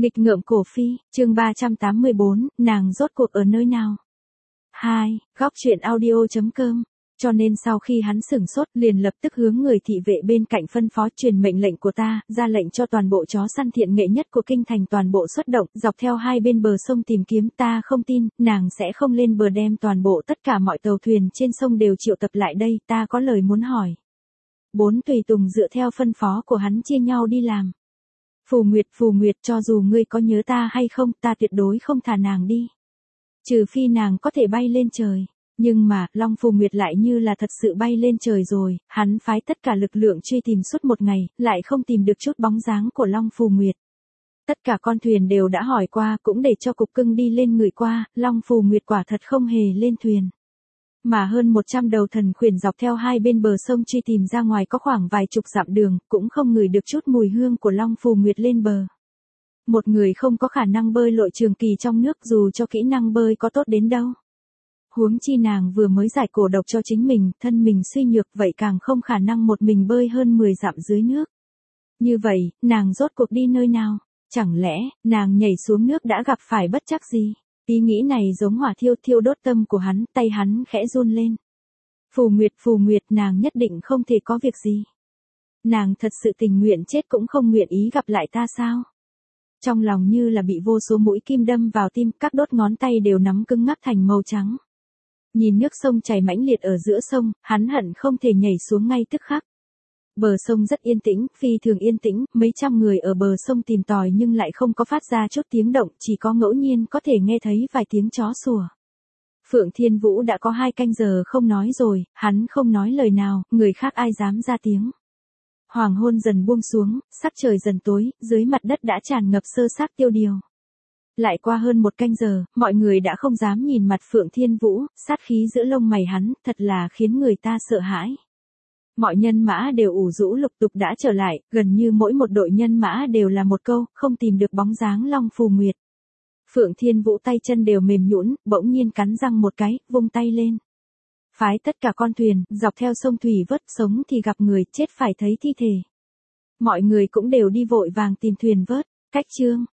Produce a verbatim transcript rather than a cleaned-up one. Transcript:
Nghịch ngợm cổ phi, chương ba trăm tám mươi bốn, nàng rốt cuộc ở nơi nào? hai. Góc truyện audio chấm com. Cho nên sau khi hắn sửng sốt liền lập tức hướng người thị vệ bên cạnh phân phó truyền mệnh lệnh của ta, ra lệnh cho toàn bộ chó săn thiện nghệ nhất của kinh thành toàn bộ xuất động, dọc theo hai bên bờ sông tìm kiếm. Ta không tin, nàng sẽ không lên bờ đem toàn bộ tất cả mọi tàu thuyền trên sông đều triệu tập lại đây, ta có lời muốn hỏi. Bốn tùy tùng dựa theo phân phó của hắn chia nhau đi làm. Phù Nguyệt, Phù Nguyệt, cho dù ngươi có nhớ ta hay không, ta tuyệt đối không thả nàng đi. Trừ phi nàng có thể bay lên trời. Nhưng mà, Long Phù Nguyệt lại như là thật sự bay lên trời rồi, hắn phái tất cả lực lượng truy tìm suốt một ngày, lại không tìm được chút bóng dáng của Long Phù Nguyệt. Tất cả con thuyền đều đã hỏi qua, cũng để cho cục cưng đi lên ngửi qua, Long Phù Nguyệt quả thật không hề lên thuyền. Mà hơn một trăm đầu thần khuyển dọc theo hai bên bờ sông truy tìm ra ngoài có khoảng vài chục dặm đường, cũng không ngửi được chút mùi hương của Long Phù Nguyệt lên bờ. Một người không có khả năng bơi lội trường kỳ trong nước dù cho kỹ năng bơi có tốt đến đâu. Huống chi nàng vừa mới giải cổ độc cho chính mình, thân mình suy nhược vậy càng không khả năng một mình bơi hơn mười dặm dưới nước. Như vậy, nàng rốt cuộc đi nơi nào? Chẳng lẽ, nàng nhảy xuống nước đã gặp phải bất trắc gì? Ý nghĩ này giống hỏa thiêu thiêu đốt tâm của hắn, tay hắn khẽ run lên. Phù Nguyệt, Phù Nguyệt, nàng nhất định không thể có việc gì. Nàng thật sự tình nguyện chết cũng không nguyện ý gặp lại ta sao? Trong lòng như là bị vô số mũi kim đâm vào tim, các đốt ngón tay đều nắm cứng ngắc thành màu trắng. Nhìn nước sông chảy mãnh liệt ở giữa sông, hắn hận không thể nhảy xuống ngay tức khắc. Bờ sông rất yên tĩnh, phi thường yên tĩnh, mấy trăm người ở bờ sông tìm tòi nhưng lại không có phát ra chút tiếng động, chỉ có ngẫu nhiên có thể nghe thấy vài tiếng chó sủa. Phượng Thiên Vũ đã có hai canh giờ không nói rồi, hắn không nói lời nào, người khác ai dám ra tiếng. Hoàng hôn dần buông xuống, sắc trời dần tối, dưới mặt đất đã tràn ngập sơ xác tiêu điều. Lại qua hơn một canh giờ, mọi người đã không dám nhìn mặt Phượng Thiên Vũ, sát khí giữa lông mày hắn, thật là khiến người ta sợ hãi. Mọi nhân mã đều ủ rũ lục tục đã trở lại, gần như mỗi một đội nhân mã đều là một câu, không tìm được bóng dáng Long Phù Nguyệt. Phượng Thiên Vũ tay chân đều mềm nhũn, bỗng nhiên cắn răng một cái, vung tay lên. Phái tất cả con thuyền, dọc theo sông thủy vớt, sống thì gặp người, chết phải thấy thi thể. Mọi người cũng đều đi vội vàng tìm thuyền vớt, cách chương.